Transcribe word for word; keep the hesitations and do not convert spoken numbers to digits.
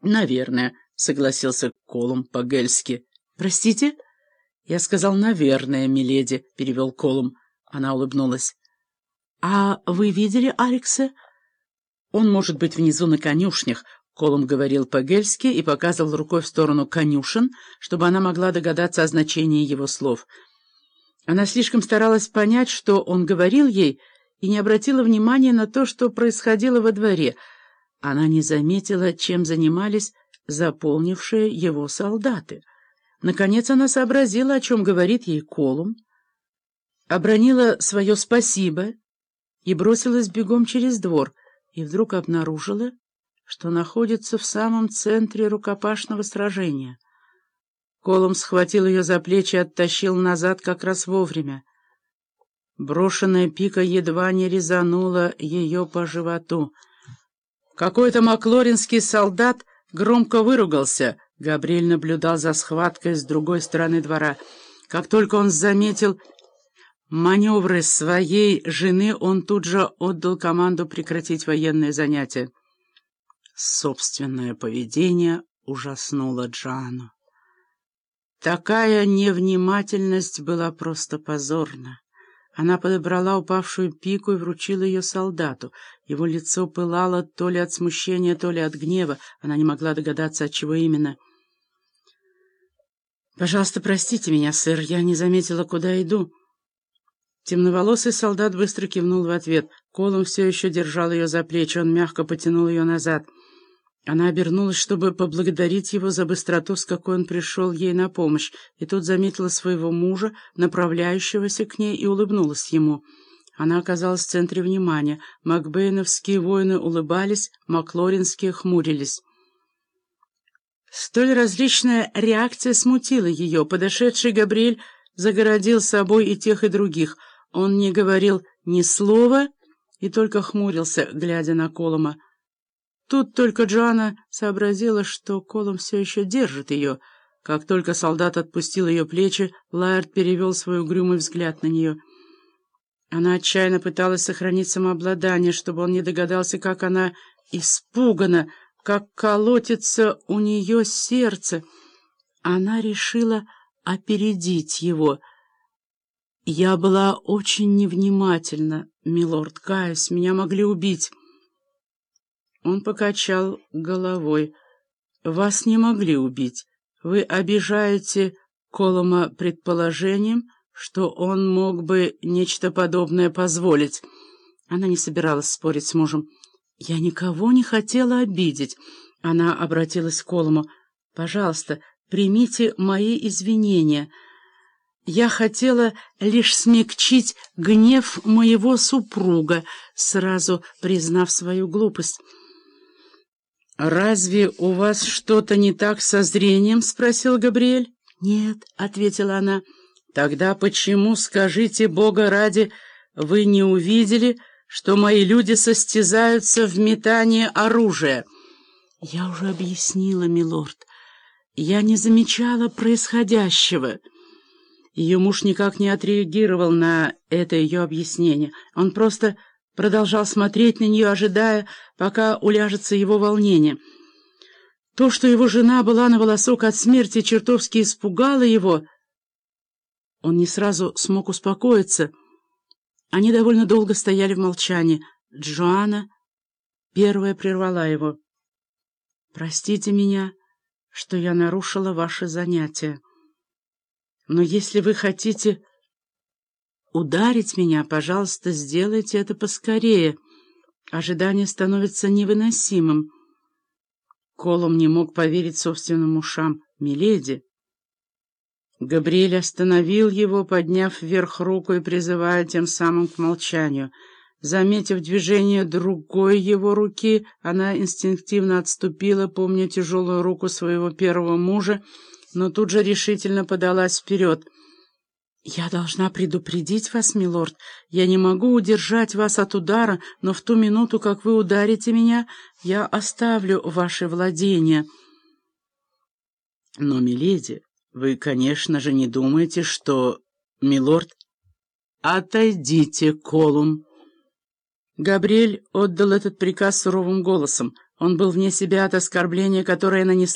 «Наверное», — согласился Колум по-гельски. «Простите?» «Я сказал, наверное, миледи», — перевел Колум. Она улыбнулась. «А вы видели Алекса?» «Он может быть внизу на конюшнях», — Колум говорил по-гельски и показывал рукой в сторону конюшен, чтобы она могла догадаться о значении его слов. Она слишком старалась понять, что он говорил ей, и не обратила внимания на то, что происходило во дворе. Она не заметила, чем занимались заполнившие его солдаты. Наконец она сообразила, о чем говорит ей Колум, обронила свое «спасибо» и бросилась бегом через двор, и вдруг обнаружила, что находится в самом центре рукопашного сражения. Колум схватил ее за плечи и оттащил назад как раз вовремя. Брошенная пика едва не резанула ее по животу. Какой-то маклоринский солдат громко выругался. Габриэль наблюдал за схваткой с другой стороны двора. Как только он заметил маневры своей жены, он тут же отдал команду прекратить военные занятия. Собственное поведение ужаснуло Джоанну. Такая невнимательность была просто позорна. Она подобрала упавшую пику и вручила ее солдату. Его лицо пылало то ли от смущения, то ли от гнева. Она не могла догадаться, от чего именно. «Пожалуйста, простите меня, сэр, я не заметила, куда иду». Темноволосый солдат быстро кивнул в ответ. Колум все еще держал ее за плечи, он мягко потянул ее назад. Она обернулась, чтобы поблагодарить его за быстроту, с какой он пришел ей на помощь, и тут заметила своего мужа, направляющегося к ней, и улыбнулась ему. Она оказалась в центре внимания. Макбейновские воины улыбались, маклоринские хмурились. Столь различная реакция смутила ее. Подошедший Габриэль загородил собой и тех, и других. Он не говорил ни слова и только хмурился, глядя на Колума. Тут только Джоанна сообразила, что Колум все еще держит ее. Как только солдат отпустил ее плечи, Лаэрт перевел свой угрюмый взгляд на нее. Она отчаянно пыталась сохранить самообладание, чтобы он не догадался, как она испугана, как колотится у нее сердце. Она решила опередить его. «Я была очень невнимательна, милорд, каюсь, меня могли убить». Он покачал головой. «Вас не могли убить. Вы обижаете Колума предположением, что он мог бы нечто подобное позволить». Она не собиралась спорить с мужем. «Я никого не хотела обидеть». Она обратилась к Колуму. «Пожалуйста, примите мои извинения. Я хотела лишь смягчить гнев моего супруга», сразу признав свою глупость. «Разве у вас что-то не так со зрением?» — спросил Габриэль. «Нет», — ответила она. «Тогда почему, скажите Бога ради, вы не увидели, что мои люди состязаются в метании оружия?» «Я уже объяснила, милорд. Я не замечала происходящего». Ее муж никак не отреагировал на это ее объяснение. Он просто продолжал смотреть на нее, ожидая, пока уляжется его волнение. То, что его жена была на волосок от смерти, чертовски испугало его. Он не сразу смог успокоиться. Они довольно долго стояли в молчании. Джоанна первая прервала его. «Простите меня, что я нарушила ваши занятия. Но если вы хотите ударить меня, пожалуйста, сделайте это поскорее. Ожидание становится невыносимым». Колум не мог поверить собственным ушам. «Миледи!» Габриэль остановил его, подняв вверх руку и призывая тем самым к молчанию. Заметив движение другой его руки, она инстинктивно отступила, помня тяжелую руку своего первого мужа, но тут же решительно подалась вперед. «Я должна предупредить вас, милорд. Я не могу удержать вас от удара, но в ту минуту, как вы ударите меня, я оставлю ваши владения». «Но, миледи, вы, конечно же, не думаете, что...» «Милорд...» «Отойдите, Колум!» Габриэль отдал этот приказ суровым голосом. Он был вне себя от оскорбления, которое нанесла